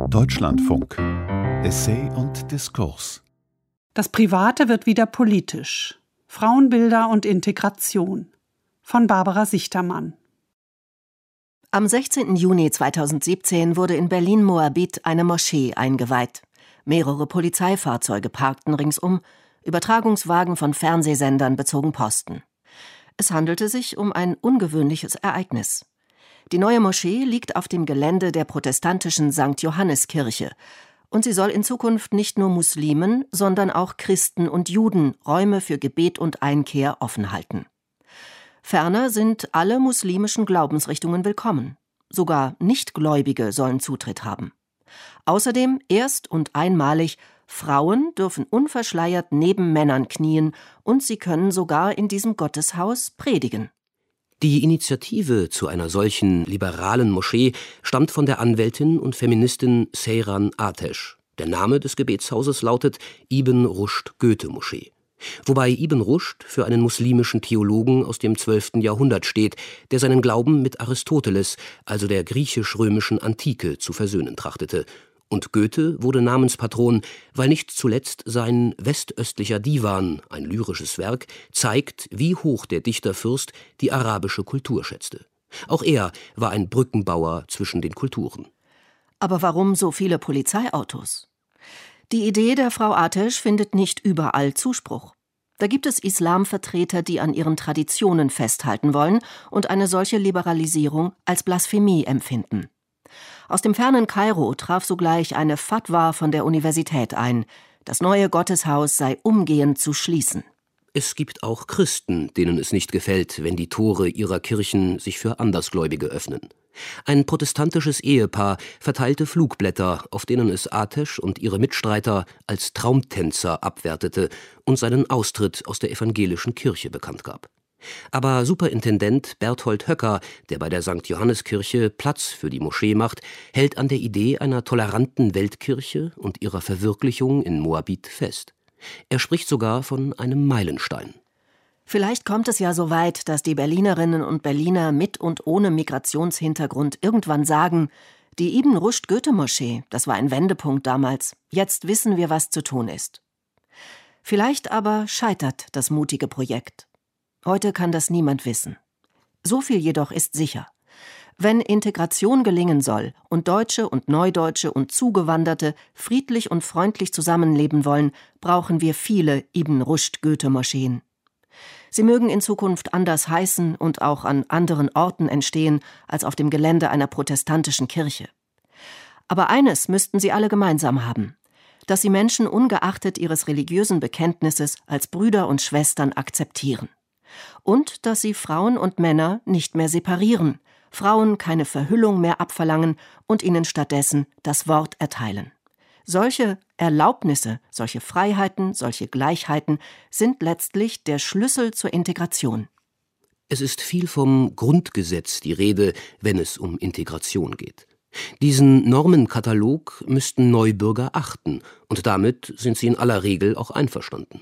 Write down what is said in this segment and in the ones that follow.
Deutschlandfunk. Essay und Diskurs. Das Private wird wieder politisch. Frauenbilder und Integration. Von Barbara Sichtermann. Am 16. Juni 2017 wurde in Berlin-Moabit eine Moschee eingeweiht. Mehrere Polizeifahrzeuge parkten ringsum, Übertragungswagen von Fernsehsendern bezogen Posten. Es handelte sich um ein ungewöhnliches Ereignis. Die neue Moschee liegt auf dem Gelände der protestantischen St. Johanneskirche und sie soll in Zukunft nicht nur Muslimen, sondern auch Christen und Juden Räume für Gebet und Einkehr offen halten. Ferner sind alle muslimischen Glaubensrichtungen willkommen. Sogar Nichtgläubige sollen Zutritt haben. Außerdem erst und einmalig: Frauen dürfen unverschleiert neben Männern knien und sie können sogar in diesem Gotteshaus predigen. Die Initiative zu einer solchen liberalen Moschee stammt von der Anwältin und Feministin Seyran Atesh. Der Name des Gebetshauses lautet Ibn Rushd Goethe-Moschee. Wobei Ibn Rushd für einen muslimischen Theologen aus dem 12. Jahrhundert steht, der seinen Glauben mit Aristoteles, also der griechisch-römischen Antike, zu versöhnen trachtete. Und Goethe wurde Namenspatron, weil nicht zuletzt sein Westöstlicher Divan, ein lyrisches Werk, zeigt, wie hoch der Dichterfürst die arabische Kultur schätzte. Auch er war ein Brückenbauer zwischen den Kulturen. Aber warum so viele Polizeiautos? Die Idee der Frau Atesh findet nicht überall Zuspruch. Da gibt es Islamvertreter, die an ihren Traditionen festhalten wollen und eine solche Liberalisierung als Blasphemie empfinden. Aus dem fernen Kairo traf sogleich eine Fatwa von der Universität ein. Das neue Gotteshaus sei umgehend zu schließen. Es gibt auch Christen, denen es nicht gefällt, wenn die Tore ihrer Kirchen sich für Andersgläubige öffnen. Ein protestantisches Ehepaar verteilte Flugblätter, auf denen es Atesh und ihre Mitstreiter als Traumtänzer abwertete und seinen Austritt aus der evangelischen Kirche bekannt gab. Aber Superintendent Berthold Höcker, der bei der St. Johanneskirche Platz für die Moschee macht, hält an der Idee einer toleranten Weltkirche und ihrer Verwirklichung in Moabit fest. Er spricht sogar von einem Meilenstein. Vielleicht kommt es ja so weit, dass die Berlinerinnen und Berliner mit und ohne Migrationshintergrund irgendwann sagen: Die Ibn Rushd Goethe-Moschee, das war ein Wendepunkt damals. Jetzt wissen wir, was zu tun ist. Vielleicht aber scheitert das mutige Projekt. Heute kann das niemand wissen. So viel jedoch ist sicher: Wenn Integration gelingen soll und Deutsche und Neudeutsche und Zugewanderte friedlich und freundlich zusammenleben wollen, brauchen wir viele Ibn Rushd Goethe-Moscheen. Sie mögen in Zukunft anders heißen und auch an anderen Orten entstehen als auf dem Gelände einer protestantischen Kirche. Aber eines müssten sie alle gemeinsam haben: dass sie Menschen ungeachtet ihres religiösen Bekenntnisses als Brüder und Schwestern akzeptieren. Und dass sie Frauen und Männer nicht mehr separieren, Frauen keine Verhüllung mehr abverlangen und ihnen stattdessen das Wort erteilen. Solche Erlaubnisse, solche Freiheiten, solche Gleichheiten sind letztlich der Schlüssel zur Integration. Es ist viel vom Grundgesetz die Rede, wenn es um Integration geht. Diesen Normenkatalog müssten Neubürger achten, und damit sind sie in aller Regel auch einverstanden.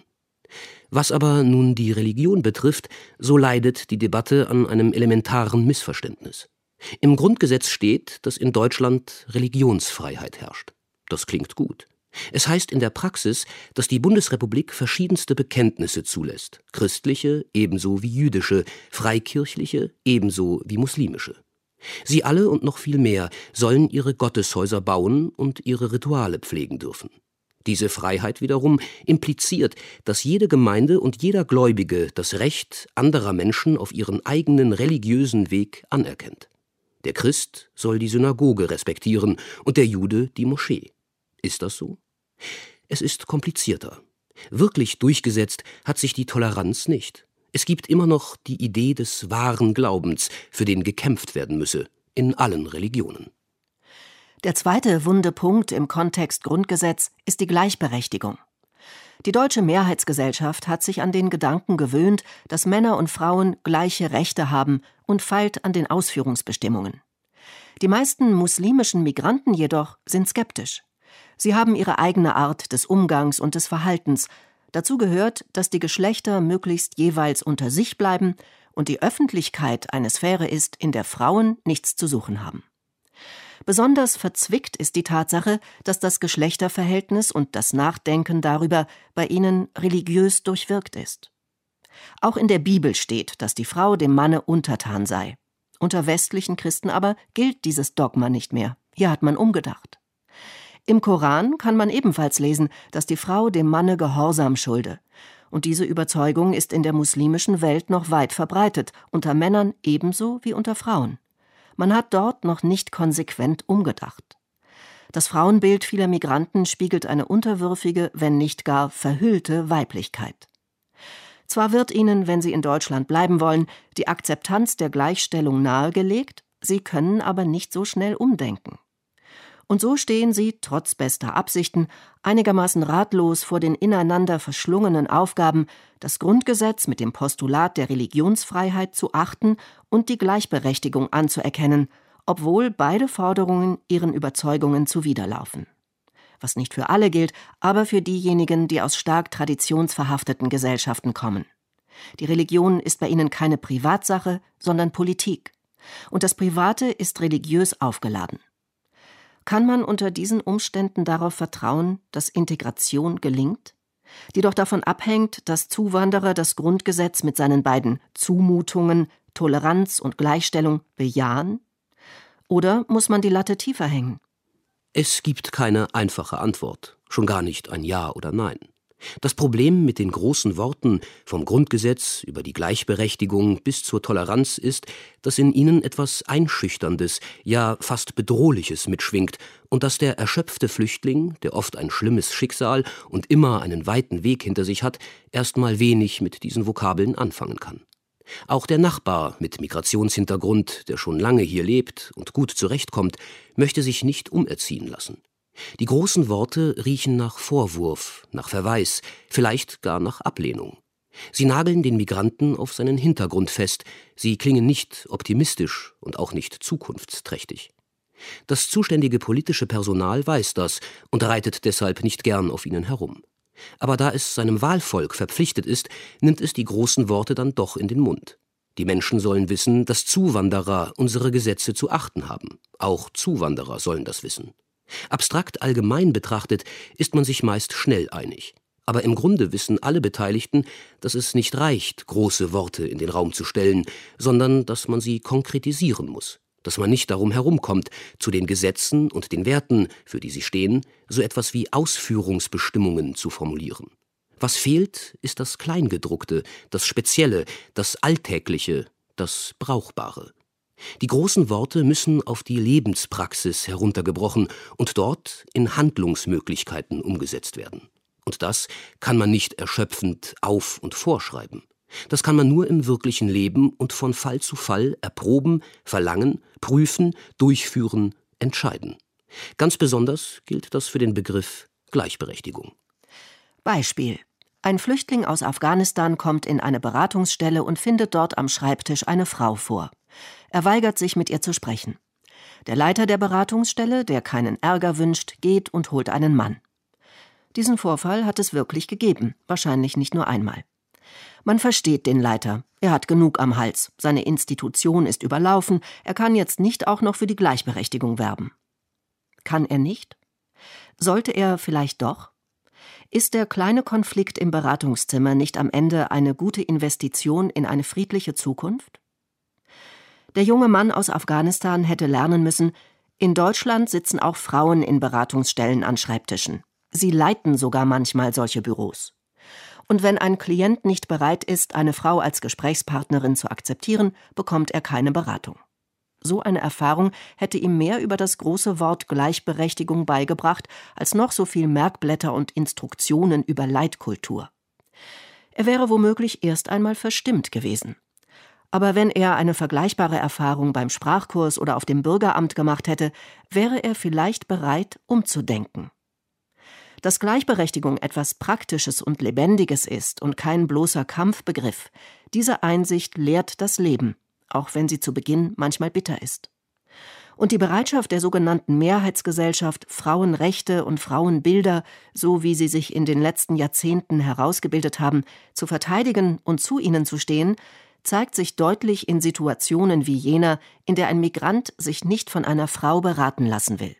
Was aber nun die Religion betrifft, so leidet die Debatte an einem elementaren Missverständnis. Im Grundgesetz steht, dass in Deutschland Religionsfreiheit herrscht. Das klingt gut. Es heißt in der Praxis, dass die Bundesrepublik verschiedenste Bekenntnisse zulässt, christliche ebenso wie jüdische, freikirchliche ebenso wie muslimische. Sie alle und noch viel mehr sollen ihre Gotteshäuser bauen und ihre Rituale pflegen dürfen. Diese Freiheit wiederum impliziert, dass jede Gemeinde und jeder Gläubige das Recht anderer Menschen auf ihren eigenen religiösen Weg anerkennt. Der Christ soll die Synagoge respektieren und der Jude die Moschee. Ist das so? Es ist komplizierter. Wirklich durchgesetzt hat sich die Toleranz nicht. Es gibt immer noch die Idee des wahren Glaubens, für den gekämpft werden müsse, in allen Religionen. Der zweite wunde Punkt im Kontext Grundgesetz ist die Gleichberechtigung. Die deutsche Mehrheitsgesellschaft hat sich an den Gedanken gewöhnt, dass Männer und Frauen gleiche Rechte haben und feilt an den Ausführungsbestimmungen. Die meisten muslimischen Migranten jedoch sind skeptisch. Sie haben ihre eigene Art des Umgangs und des Verhaltens. Dazu gehört, dass die Geschlechter möglichst jeweils unter sich bleiben und die Öffentlichkeit eine Sphäre ist, in der Frauen nichts zu suchen haben. Besonders verzwickt ist die Tatsache, dass das Geschlechterverhältnis und das Nachdenken darüber bei ihnen religiös durchwirkt ist. Auch in der Bibel steht, dass die Frau dem Manne untertan sei. Unter westlichen Christen aber gilt dieses Dogma nicht mehr. Hier hat man umgedacht. Im Koran kann man ebenfalls lesen, dass die Frau dem Manne Gehorsam schulde. Und diese Überzeugung ist in der muslimischen Welt noch weit verbreitet, unter Männern ebenso wie unter Frauen. Man hat dort noch nicht konsequent umgedacht. Das Frauenbild vieler Migranten spiegelt eine unterwürfige, wenn nicht gar verhüllte Weiblichkeit. Zwar wird ihnen, wenn sie in Deutschland bleiben wollen, die Akzeptanz der Gleichstellung nahegelegt, sie können aber nicht so schnell umdenken. Und so stehen sie, trotz bester Absichten, einigermaßen ratlos vor den ineinander verschlungenen Aufgaben, das Grundgesetz mit dem Postulat der Religionsfreiheit zu achten und die Gleichberechtigung anzuerkennen, obwohl beide Forderungen ihren Überzeugungen zuwiderlaufen. Was nicht für alle gilt, aber für diejenigen, die aus stark traditionsverhafteten Gesellschaften kommen. Die Religion ist bei ihnen keine Privatsache, sondern Politik. Und das Private ist religiös aufgeladen. Kann man unter diesen Umständen darauf vertrauen, dass Integration gelingt, die doch davon abhängt, dass Zuwanderer das Grundgesetz mit seinen beiden Zumutungen, Toleranz und Gleichstellung bejahen? Oder muss man die Latte tiefer hängen? Es gibt keine einfache Antwort, schon gar nicht ein Ja oder Nein. Das Problem mit den großen Worten vom Grundgesetz über die Gleichberechtigung bis zur Toleranz ist, dass in ihnen etwas Einschüchterndes, ja fast Bedrohliches mitschwingt und dass der erschöpfte Flüchtling, der oft ein schlimmes Schicksal und immer einen weiten Weg hinter sich hat, erstmal wenig mit diesen Vokabeln anfangen kann. Auch der Nachbar mit Migrationshintergrund, der schon lange hier lebt und gut zurechtkommt, möchte sich nicht umerziehen lassen. Die großen Worte riechen nach Vorwurf, nach Verweis, vielleicht gar nach Ablehnung. Sie nageln den Migranten auf seinen Hintergrund fest, sie klingen nicht optimistisch und auch nicht zukunftsträchtig. Das zuständige politische Personal weiß das und reitet deshalb nicht gern auf ihnen herum. Aber da es seinem Wahlvolk verpflichtet ist, nimmt es die großen Worte dann doch in den Mund. Die Menschen sollen wissen, dass Zuwanderer unsere Gesetze zu achten haben. Auch Zuwanderer sollen das wissen. Abstrakt allgemein betrachtet ist man sich meist schnell einig. Aber im Grunde wissen alle Beteiligten, dass es nicht reicht, große Worte in den Raum zu stellen, sondern dass man sie konkretisieren muss. Dass man nicht darum herumkommt, zu den Gesetzen und den Werten, für die sie stehen, so etwas wie Ausführungsbestimmungen zu formulieren. Was fehlt, ist das Kleingedruckte, das Spezielle, das Alltägliche, das Brauchbare. Die großen Worte müssen auf die Lebenspraxis heruntergebrochen und dort in Handlungsmöglichkeiten umgesetzt werden. Und das kann man nicht erschöpfend auf- und vorschreiben. Das kann man nur im wirklichen Leben und von Fall zu Fall erproben, verlangen, prüfen, durchführen, entscheiden. Ganz besonders gilt das für den Begriff Gleichberechtigung. Beispiel: Ein Flüchtling aus Afghanistan kommt in eine Beratungsstelle und findet dort am Schreibtisch eine Frau vor. Er weigert sich, mit ihr zu sprechen. Der Leiter der Beratungsstelle, der keinen Ärger wünscht, geht und holt einen Mann. Diesen Vorfall hat es wirklich gegeben, wahrscheinlich nicht nur einmal. Man versteht den Leiter. Er hat genug am Hals. Seine Institution ist überlaufen. Er kann jetzt nicht auch noch für die Gleichberechtigung werben. Kann er nicht? Sollte er vielleicht doch? Ist der kleine Konflikt im Beratungszimmer nicht am Ende eine gute Investition in eine friedliche Zukunft? Der junge Mann aus Afghanistan hätte lernen müssen, in Deutschland sitzen auch Frauen in Beratungsstellen an Schreibtischen. Sie leiten sogar manchmal solche Büros. Und wenn ein Klient nicht bereit ist, eine Frau als Gesprächspartnerin zu akzeptieren, bekommt er keine Beratung. So eine Erfahrung hätte ihm mehr über das große Wort Gleichberechtigung beigebracht, als noch so viel Merkblätter und Instruktionen über Leitkultur. Er wäre womöglich erst einmal verstimmt gewesen. Aber wenn er eine vergleichbare Erfahrung beim Sprachkurs oder auf dem Bürgeramt gemacht hätte, wäre er vielleicht bereit, umzudenken. Dass Gleichberechtigung etwas Praktisches und Lebendiges ist und kein bloßer Kampfbegriff, diese Einsicht lehrt das Leben, auch wenn sie zu Beginn manchmal bitter ist. Und die Bereitschaft der sogenannten Mehrheitsgesellschaft, Frauenrechte und Frauenbilder, so wie sie sich in den letzten Jahrzehnten herausgebildet haben, zu verteidigen und zu ihnen zu stehen, zeigt sich deutlich in Situationen wie jener, in der ein Migrant sich nicht von einer Frau beraten lassen will.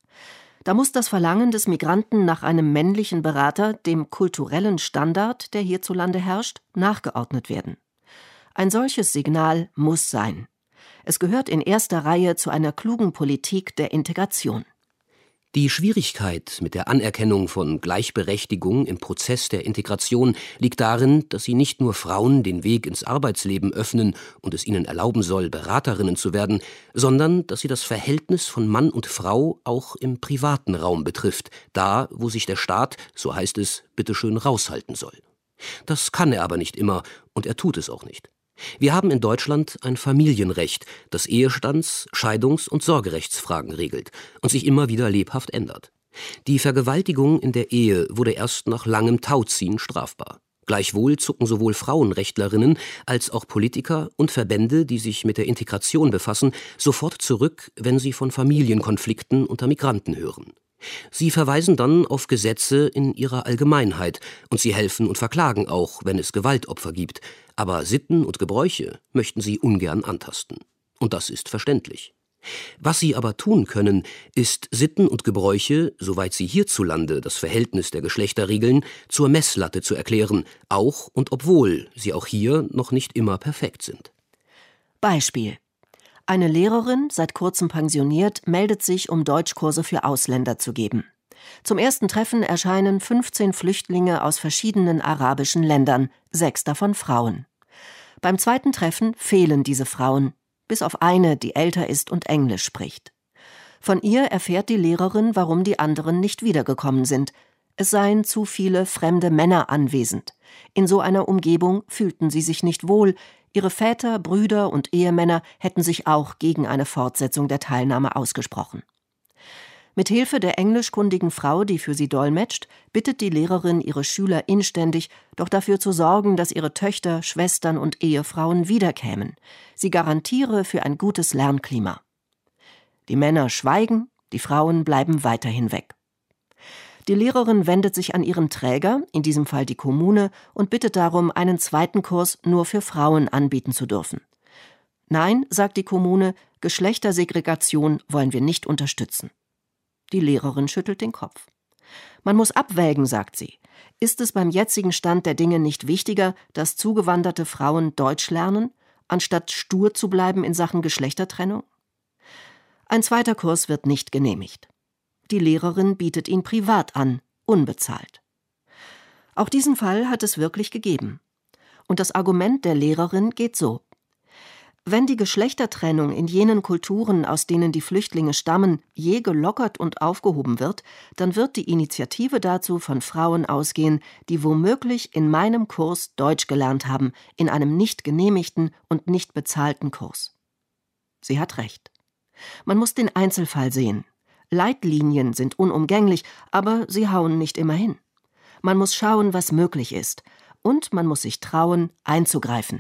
Da muss das Verlangen des Migranten nach einem männlichen Berater dem kulturellen Standard, der hierzulande herrscht, nachgeordnet werden. Ein solches Signal muss sein. Es gehört in erster Reihe zu einer klugen Politik der Integration. Die Schwierigkeit mit der Anerkennung von Gleichberechtigung im Prozess der Integration liegt darin, dass sie nicht nur Frauen den Weg ins Arbeitsleben öffnen und es ihnen erlauben soll, Beraterinnen zu werden, sondern dass sie das Verhältnis von Mann und Frau auch im privaten Raum betrifft, da, wo sich der Staat, so heißt es, bitteschön raushalten soll. Das kann er aber nicht immer und er tut es auch nicht. Wir haben in Deutschland ein Familienrecht, das Ehestands-, Scheidungs- und Sorgerechtsfragen regelt und sich immer wieder lebhaft ändert. Die Vergewaltigung in der Ehe wurde erst nach langem Tauziehen strafbar. Gleichwohl zucken sowohl Frauenrechtlerinnen als auch Politiker und Verbände, die sich mit der Integration befassen, sofort zurück, wenn sie von Familienkonflikten unter Migranten hören. Sie verweisen dann auf Gesetze in ihrer Allgemeinheit und sie helfen und verklagen auch, wenn es Gewaltopfer gibt. Aber Sitten und Gebräuche möchten sie ungern antasten. Und das ist verständlich. Was sie aber tun können, ist Sitten und Gebräuche, soweit sie hierzulande das Verhältnis der Geschlechter regeln, zur Messlatte zu erklären, auch und obwohl sie auch hier noch nicht immer perfekt sind. Beispiel: Eine Lehrerin, seit kurzem pensioniert, meldet sich, um Deutschkurse für Ausländer zu geben. Zum ersten Treffen erscheinen 15 Flüchtlinge aus verschiedenen arabischen Ländern, 6 davon Frauen. Beim zweiten Treffen fehlen diese Frauen, bis auf eine, die älter ist und Englisch spricht. Von ihr erfährt die Lehrerin, warum die anderen nicht wiedergekommen sind. Es seien zu viele fremde Männer anwesend. In so einer Umgebung fühlten sie sich nicht wohl. Ihre Väter, Brüder und Ehemänner hätten sich auch gegen eine Fortsetzung der Teilnahme ausgesprochen. Mit Hilfe der englischkundigen Frau, die für sie dolmetscht, bittet die Lehrerin ihre Schüler inständig, doch dafür zu sorgen, dass ihre Töchter, Schwestern und Ehefrauen wiederkämen. Sie garantiere für ein gutes Lernklima. Die Männer schweigen, die Frauen bleiben weiterhin weg. Die Lehrerin wendet sich an ihren Träger, in diesem Fall die Kommune, und bittet darum, einen zweiten Kurs nur für Frauen anbieten zu dürfen. Nein, sagt die Kommune, Geschlechtersegregation wollen wir nicht unterstützen. Die Lehrerin schüttelt den Kopf. Man muss abwägen, sagt sie. Ist es beim jetzigen Stand der Dinge nicht wichtiger, dass zugewanderte Frauen Deutsch lernen, anstatt stur zu bleiben in Sachen Geschlechtertrennung? Ein zweiter Kurs wird nicht genehmigt. Die Lehrerin bietet ihn privat an, unbezahlt. Auch diesen Fall hat es wirklich gegeben. Und das Argument der Lehrerin geht so: Wenn die Geschlechtertrennung in jenen Kulturen, aus denen die Flüchtlinge stammen, je gelockert und aufgehoben wird, dann wird die Initiative dazu von Frauen ausgehen, die womöglich in meinem Kurs Deutsch gelernt haben, in einem nicht genehmigten und nicht bezahlten Kurs. Sie hat recht. Man muss den Einzelfall sehen. Leitlinien sind unumgänglich, aber sie hauen nicht immer hin. Man muss schauen, was möglich ist. Und man muss sich trauen, einzugreifen.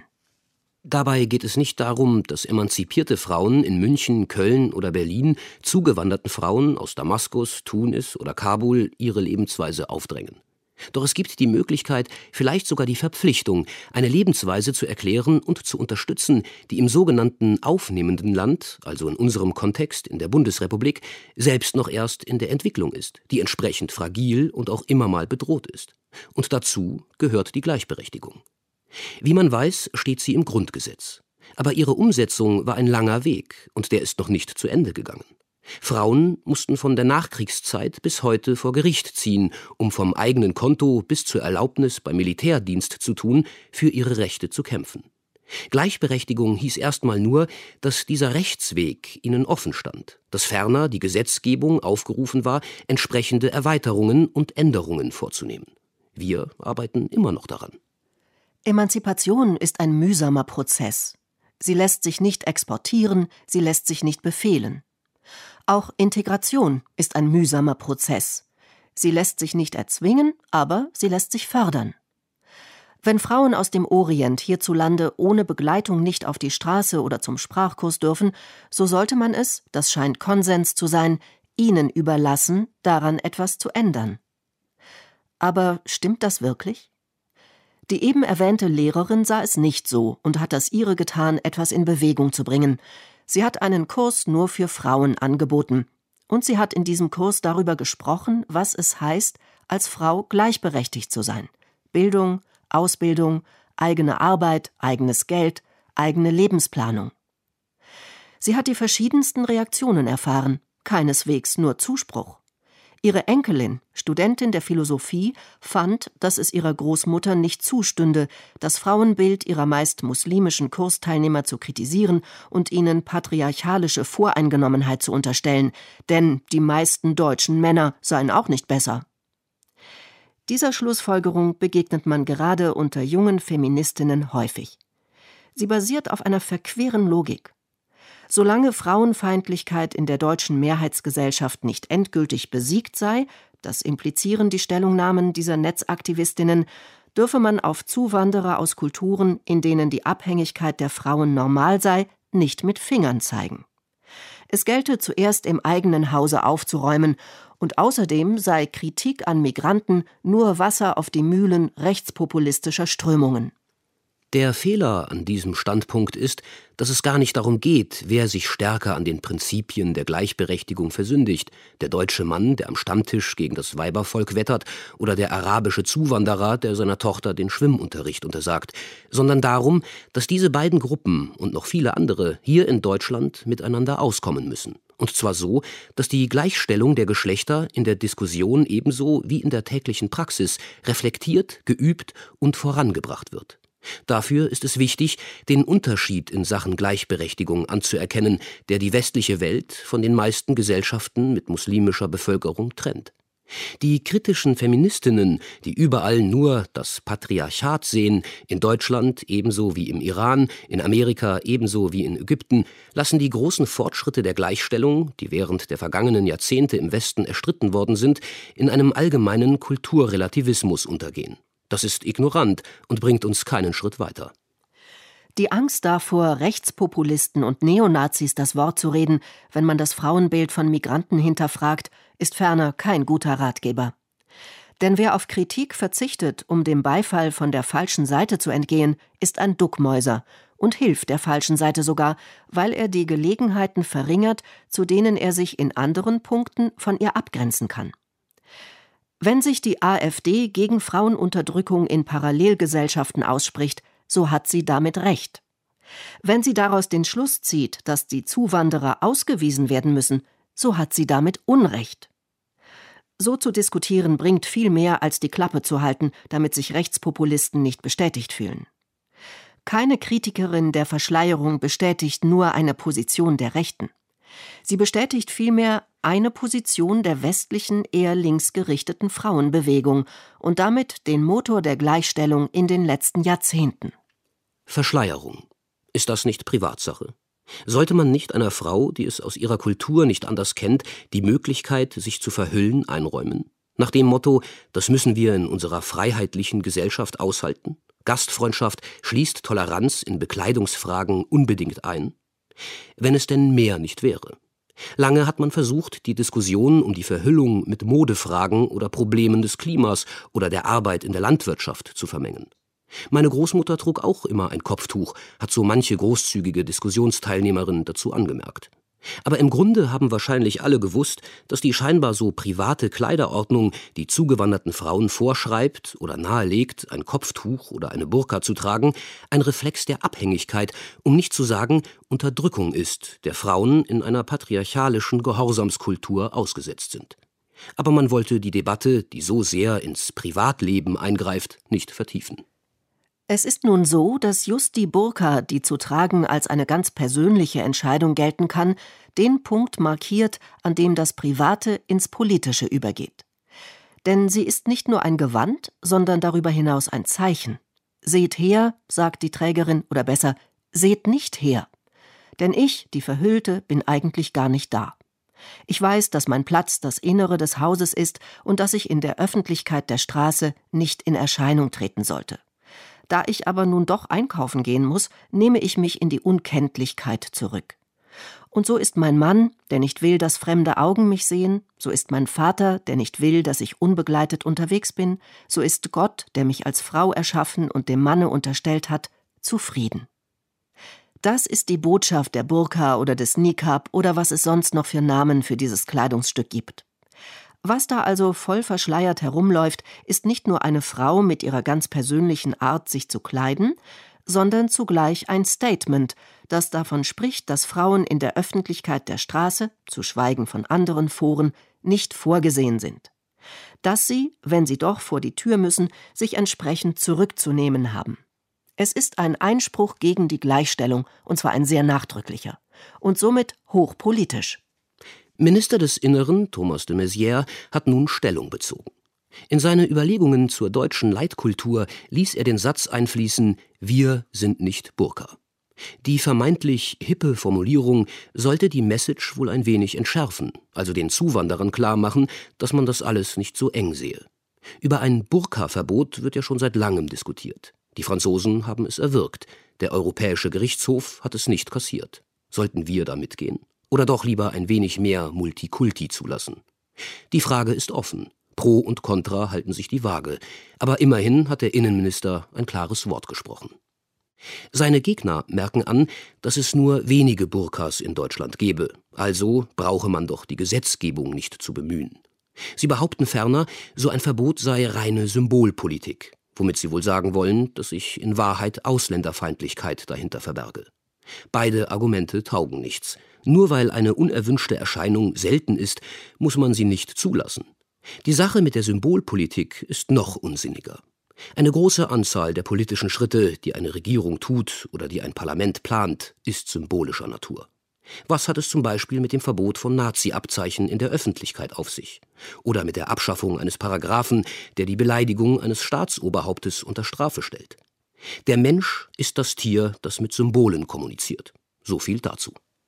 Dabei geht es nicht darum, dass emanzipierte Frauen in München, Köln oder Berlin zugewanderten Frauen aus Damaskus, Tunis oder Kabul ihre Lebensweise aufdrängen. Doch es gibt die Möglichkeit, vielleicht sogar die Verpflichtung, eine Lebensweise zu erklären und zu unterstützen, die im sogenannten aufnehmenden Land, also in unserem Kontext in der Bundesrepublik, selbst noch erst in der Entwicklung ist, die entsprechend fragil und auch immer mal bedroht ist. Und dazu gehört die Gleichberechtigung. Wie man weiß, steht sie im Grundgesetz. Aber ihre Umsetzung war ein langer Weg und der ist noch nicht zu Ende gegangen. Frauen mussten von der Nachkriegszeit bis heute vor Gericht ziehen, um vom eigenen Konto bis zur Erlaubnis beim Militärdienst zu tun, für ihre Rechte zu kämpfen. Gleichberechtigung hieß erstmal nur, dass dieser Rechtsweg ihnen offen stand, dass ferner die Gesetzgebung aufgerufen war, entsprechende Erweiterungen und Änderungen vorzunehmen. Wir arbeiten immer noch daran. Emanzipation ist ein mühsamer Prozess. Sie lässt sich nicht exportieren, sie lässt sich nicht befehlen. Auch Integration ist ein mühsamer Prozess. Sie lässt sich nicht erzwingen, aber sie lässt sich fördern. Wenn Frauen aus dem Orient hierzulande ohne Begleitung nicht auf die Straße oder zum Sprachkurs dürfen, so sollte man es, das scheint Konsens zu sein, ihnen überlassen, daran etwas zu ändern. Aber stimmt das wirklich? Die eben erwähnte Lehrerin sah es nicht so und hat das ihre getan, etwas in Bewegung zu bringen. Sie hat einen Kurs nur für Frauen angeboten. Und sie hat in diesem Kurs darüber gesprochen, was es heißt, als Frau gleichberechtigt zu sein. Bildung, Ausbildung, eigene Arbeit, eigenes Geld, eigene Lebensplanung. Sie hat die verschiedensten Reaktionen erfahren, keineswegs nur Zuspruch. Ihre Enkelin, Studentin der Philosophie, fand, dass es ihrer Großmutter nicht zustünde, das Frauenbild ihrer meist muslimischen Kursteilnehmer zu kritisieren und ihnen patriarchalische Voreingenommenheit zu unterstellen, denn die meisten deutschen Männer seien auch nicht besser. Dieser Schlussfolgerung begegnet man gerade unter jungen Feministinnen häufig. Sie basiert auf einer verqueren Logik. Solange Frauenfeindlichkeit in der deutschen Mehrheitsgesellschaft nicht endgültig besiegt sei, das implizieren die Stellungnahmen dieser Netzaktivistinnen, dürfe man auf Zuwanderer aus Kulturen, in denen die Abhängigkeit der Frauen normal sei, nicht mit Fingern zeigen. Es gelte zuerst im eigenen Hause aufzuräumen, und außerdem sei Kritik an Migranten nur Wasser auf die Mühlen rechtspopulistischer Strömungen. Der Fehler an diesem Standpunkt ist, dass es gar nicht darum geht, wer sich stärker an den Prinzipien der Gleichberechtigung versündigt, der deutsche Mann, der am Stammtisch gegen das Weibervolk wettert, oder der arabische Zuwanderer, der seiner Tochter den Schwimmunterricht untersagt, sondern darum, dass diese beiden Gruppen und noch viele andere hier in Deutschland miteinander auskommen müssen. Und zwar so, dass die Gleichstellung der Geschlechter in der Diskussion ebenso wie in der täglichen Praxis reflektiert, geübt und vorangebracht wird. Dafür ist es wichtig, den Unterschied in Sachen Gleichberechtigung anzuerkennen, der die westliche Welt von den meisten Gesellschaften mit muslimischer Bevölkerung trennt. Die kritischen Feministinnen, die überall nur das Patriarchat sehen, in Deutschland ebenso wie im Iran, in Amerika ebenso wie in Ägypten, lassen die großen Fortschritte der Gleichstellung, die während der vergangenen Jahrzehnte im Westen erstritten worden sind, in einem allgemeinen Kulturrelativismus untergehen. Das ist ignorant und bringt uns keinen Schritt weiter. Die Angst davor, Rechtspopulisten und Neonazis das Wort zu reden, wenn man das Frauenbild von Migranten hinterfragt, ist ferner kein guter Ratgeber. Denn wer auf Kritik verzichtet, um dem Beifall von der falschen Seite zu entgehen, ist ein Duckmäuser und hilft der falschen Seite sogar, weil er die Gelegenheiten verringert, zu denen er sich in anderen Punkten von ihr abgrenzen kann. Wenn sich die AfD gegen Frauenunterdrückung in Parallelgesellschaften ausspricht, so hat sie damit recht. Wenn sie daraus den Schluss zieht, dass die Zuwanderer ausgewiesen werden müssen, so hat sie damit Unrecht. So zu diskutieren bringt viel mehr, als die Klappe zu halten, damit sich Rechtspopulisten nicht bestätigt fühlen. Keine Kritikerin der Verschleierung bestätigt nur eine Position der Rechten. Sie bestätigt vielmehr eine Position der westlichen, eher linksgerichteten Frauenbewegung und damit den Motor der Gleichstellung in den letzten Jahrzehnten. Verschleierung. Ist das nicht Privatsache? Sollte man nicht einer Frau, die es aus ihrer Kultur nicht anders kennt, die Möglichkeit, sich zu verhüllen, einräumen? Nach dem Motto, das müssen wir in unserer freiheitlichen Gesellschaft aushalten? Gastfreundschaft schließt Toleranz in Bekleidungsfragen unbedingt ein? Wenn es denn mehr nicht wäre. Lange hat man versucht, die Diskussion um die Verhüllung mit Modefragen oder Problemen des Klimas oder der Arbeit in der Landwirtschaft zu vermengen. Meine Großmutter trug auch immer ein Kopftuch, hat so manche großzügige Diskussionsteilnehmerin dazu angemerkt. Aber im Grunde haben wahrscheinlich alle gewusst, dass die scheinbar so private Kleiderordnung, die zugewanderten Frauen vorschreibt oder nahelegt, ein Kopftuch oder eine Burka zu tragen, ein Reflex der Abhängigkeit, um nicht zu sagen Unterdrückung ist, der Frauen in einer patriarchalischen Gehorsamskultur ausgesetzt sind. Aber man wollte die Debatte, die so sehr ins Privatleben eingreift, nicht vertiefen. Es ist nun so, dass just die Burka, die zu tragen als eine ganz persönliche Entscheidung gelten kann, den Punkt markiert, an dem das Private ins Politische übergeht. Denn sie ist nicht nur ein Gewand, sondern darüber hinaus ein Zeichen. Seht her, sagt die Trägerin, oder besser, seht nicht her. Denn ich, die Verhüllte, bin eigentlich gar nicht da. Ich weiß, dass mein Platz das Innere des Hauses ist und dass ich in der Öffentlichkeit der Straße nicht in Erscheinung treten sollte. Da ich aber nun doch einkaufen gehen muss, nehme ich mich in die Unkenntlichkeit zurück. Und so ist mein Mann, der nicht will, dass fremde Augen mich sehen, so ist mein Vater, der nicht will, dass ich unbegleitet unterwegs bin, so ist Gott, der mich als Frau erschaffen und dem Manne unterstellt hat, zufrieden. Das ist die Botschaft der Burka oder des Nikab oder was es sonst noch für Namen für dieses Kleidungsstück gibt. Was da also voll verschleiert herumläuft, ist nicht nur eine Frau mit ihrer ganz persönlichen Art, sich zu kleiden, sondern zugleich ein Statement, das davon spricht, dass Frauen in der Öffentlichkeit der Straße, zu schweigen von anderen Foren, nicht vorgesehen sind. Dass sie, wenn sie doch vor die Tür müssen, sich entsprechend zurückzunehmen haben. Es ist ein Einspruch gegen die Gleichstellung, und zwar ein sehr nachdrücklicher. Und somit hochpolitisch. Minister des Inneren, Thomas de Maizière, hat nun Stellung bezogen. In seine Überlegungen zur deutschen Leitkultur ließ er den Satz einfließen: Wir sind nicht Burka. Die vermeintlich hippe Formulierung sollte die Message wohl ein wenig entschärfen, also den Zuwanderern klarmachen, dass man das alles nicht so eng sehe. Über ein Burka-Verbot wird ja schon seit langem diskutiert. Die Franzosen haben es erwirkt. Der Europäische Gerichtshof hat es nicht kassiert. Sollten wir da mitgehen? Oder doch lieber ein wenig mehr Multikulti zulassen? Die Frage ist offen. Pro und Contra halten sich die Waage. Aber immerhin hat der Innenminister ein klares Wort gesprochen. Seine Gegner merken an, dass es nur wenige Burkas in Deutschland gebe. Also brauche man doch die Gesetzgebung nicht zu bemühen. Sie behaupten ferner, so ein Verbot sei reine Symbolpolitik, womit sie wohl sagen wollen, dass sich in Wahrheit Ausländerfeindlichkeit dahinter verberge. Beide Argumente taugen nichts. Nur weil eine unerwünschte Erscheinung selten ist, muss man sie nicht zulassen. Die Sache mit der Symbolpolitik ist noch unsinniger. Eine große Anzahl der politischen Schritte, die eine Regierung tut oder die ein Parlament plant, ist symbolischer Natur. Was hat es zum Beispiel mit dem Verbot von Nazi-Abzeichen in der Öffentlichkeit auf sich? Oder mit der Abschaffung eines Paragraphen, der die Beleidigung eines Staatsoberhauptes unter Strafe stellt? Der Mensch ist das Tier, das mit Symbolen kommuniziert. So viel dazu.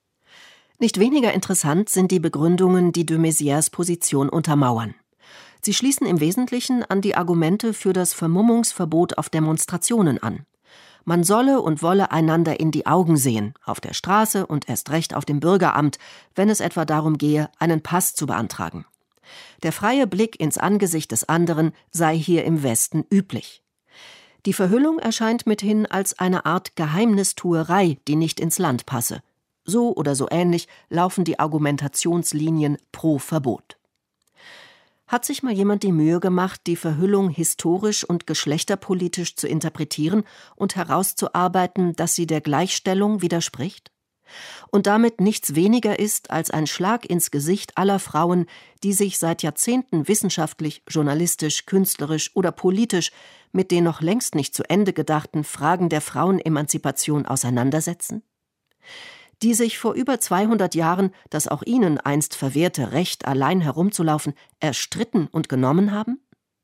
Nicht weniger interessant sind die Begründungen, die de Maizières Position untermauern. Sie schließen im Wesentlichen an die Argumente für das Vermummungsverbot auf Demonstrationen an. Man solle und wolle einander in die Augen sehen, auf der Straße und erst recht auf dem Bürgeramt, wenn es etwa darum gehe, einen Pass zu beantragen. Der freie Blick ins Angesicht des anderen sei hier im Westen üblich. Die Verhüllung erscheint mithin als eine Art Geheimnistuerei, die nicht ins Land passe. So oder so ähnlich laufen die Argumentationslinien pro Verbot. Hat sich mal jemand die Mühe gemacht, die Verhüllung historisch und geschlechterpolitisch zu interpretieren und herauszuarbeiten, dass sie der Gleichstellung widerspricht? Und damit nichts weniger ist als ein Schlag ins Gesicht aller Frauen, die sich seit Jahrzehnten wissenschaftlich, journalistisch, künstlerisch oder politisch mit den noch längst nicht zu Ende gedachten Fragen der Frauenemanzipation auseinandersetzen? Die sich vor über 200 Jahren das auch ihnen einst verwehrte Recht, allein herumzulaufen, erstritten und genommen haben?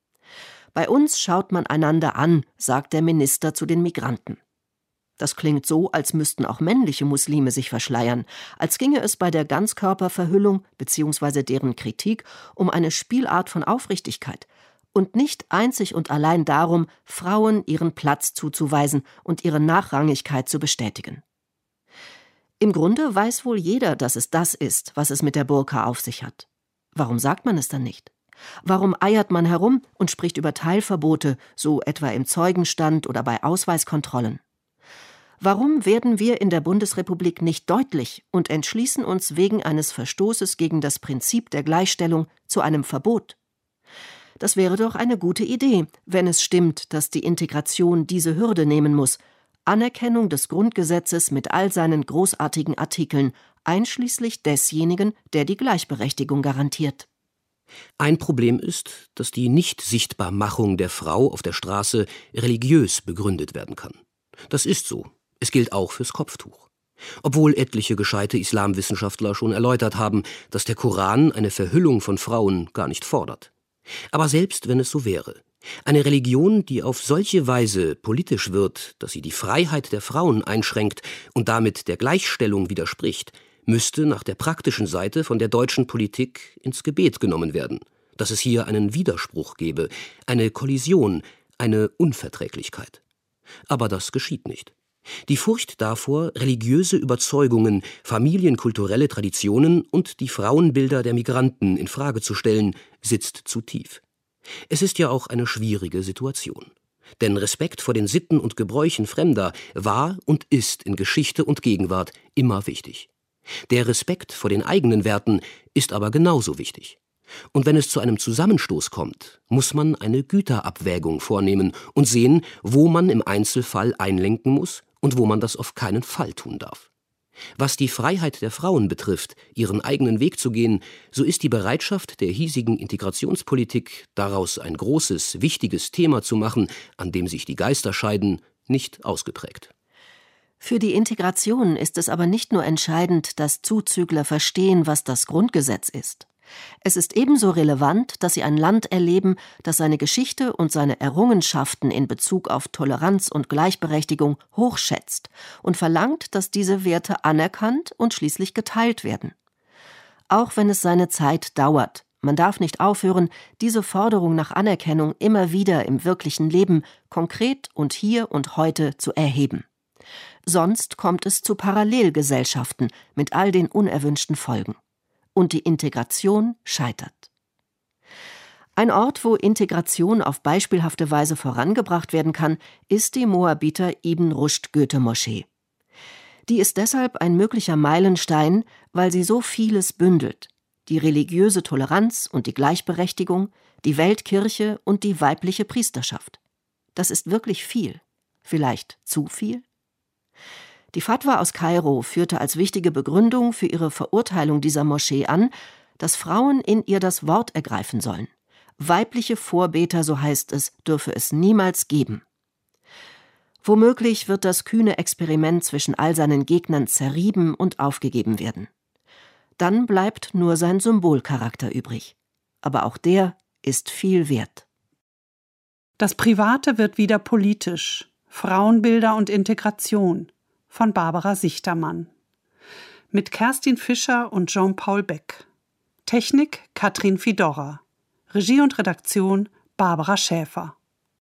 Bei uns schaut man einander an, sagt der Minister zu den Migranten. Das klingt so, als müssten auch männliche Muslime sich verschleiern, als ginge es bei der Ganzkörperverhüllung bzw. deren Kritik um eine Spielart von Aufrichtigkeit und nicht einzig und allein darum, Frauen ihren Platz zuzuweisen und ihre Nachrangigkeit zu bestätigen. Im Grunde weiß wohl jeder, dass es das ist, was es mit der Burka auf sich hat. Warum sagt man es dann nicht? Warum eiert man herum und spricht über Teilverbote, so etwa im Zeugenstand oder bei Ausweiskontrollen? Warum werden wir in der Bundesrepublik nicht deutlich und entschließen uns wegen eines Verstoßes gegen das Prinzip der Gleichstellung zu einem Verbot? Das wäre doch eine gute Idee, wenn es stimmt, dass die Integration diese Hürde nehmen muss. Anerkennung des Grundgesetzes mit all seinen großartigen Artikeln, einschließlich desjenigen, der die Gleichberechtigung garantiert. Ein Problem ist, dass die Nicht-Sichtbarmachung der Frau auf der Straße religiös begründet werden kann. Das ist so. Es gilt auch fürs Kopftuch. Obwohl etliche gescheite Islamwissenschaftler schon erläutert haben, dass der Koran eine Verhüllung von Frauen gar nicht fordert. Aber selbst wenn es so wäre, eine Religion, die auf solche Weise politisch wird, dass sie die Freiheit der Frauen einschränkt und damit der Gleichstellung widerspricht, müsste nach der praktischen Seite von der deutschen Politik ins Gebet genommen werden, dass es hier einen Widerspruch gebe, eine Kollision, eine Unverträglichkeit. Aber das geschieht nicht. Die Furcht davor, religiöse Überzeugungen, familienkulturelle Traditionen und die Frauenbilder der Migranten in Frage zu stellen, sitzt zu tief. Es ist ja auch eine schwierige Situation. Denn Respekt vor den Sitten und Gebräuchen Fremder war und ist in Geschichte und Gegenwart immer wichtig. Der Respekt vor den eigenen Werten ist aber genauso wichtig. Und wenn es zu einem Zusammenstoß kommt, muss man eine Güterabwägung vornehmen und sehen, wo man im Einzelfall einlenken muss und wo man das auf keinen Fall tun darf. Was die Freiheit der Frauen betrifft, ihren eigenen Weg zu gehen, so ist die Bereitschaft der hiesigen Integrationspolitik, daraus ein großes, wichtiges Thema zu machen, an dem sich die Geister scheiden, nicht ausgeprägt. Für die Integration ist es aber nicht nur entscheidend, dass Zuzügler verstehen, was das Grundgesetz ist. Es ist ebenso relevant, dass sie ein Land erleben, das seine Geschichte und seine Errungenschaften in Bezug auf Toleranz und Gleichberechtigung hochschätzt und verlangt, dass diese Werte anerkannt und schließlich geteilt werden. Auch wenn es seine Zeit dauert, man darf nicht aufhören, diese Forderung nach Anerkennung immer wieder im wirklichen Leben konkret und hier und heute zu erheben. Sonst kommt es zu Parallelgesellschaften mit all den unerwünschten Folgen. Und die Integration scheitert. Ein Ort, wo Integration auf beispielhafte Weise vorangebracht werden kann, ist die Moabiter Ibn Rushd Goethe-Moschee. Die ist deshalb ein möglicher Meilenstein, weil sie so vieles bündelt: die religiöse Toleranz und die Gleichberechtigung, die Weltkirche und die weibliche Priesterschaft. Das ist wirklich viel. Vielleicht zu viel? Die Fatwa aus Kairo führte als wichtige Begründung für ihre Verurteilung dieser Moschee an, dass Frauen in ihr das Wort ergreifen sollen. Weibliche Vorbeter, so heißt es, dürfe es niemals geben. Womöglich wird das kühne Experiment zwischen all seinen Gegnern zerrieben und aufgegeben werden. Dann bleibt nur sein Symbolcharakter übrig. Aber auch der ist viel wert. Das Private wird wieder politisch. Frauenbilder und Integration von Barbara Sichtermann. Mit Kerstin Fischer und Jean-Paul Beck. Technik Katrin Fidorra. Regie und Redaktion Barbara Schäfer.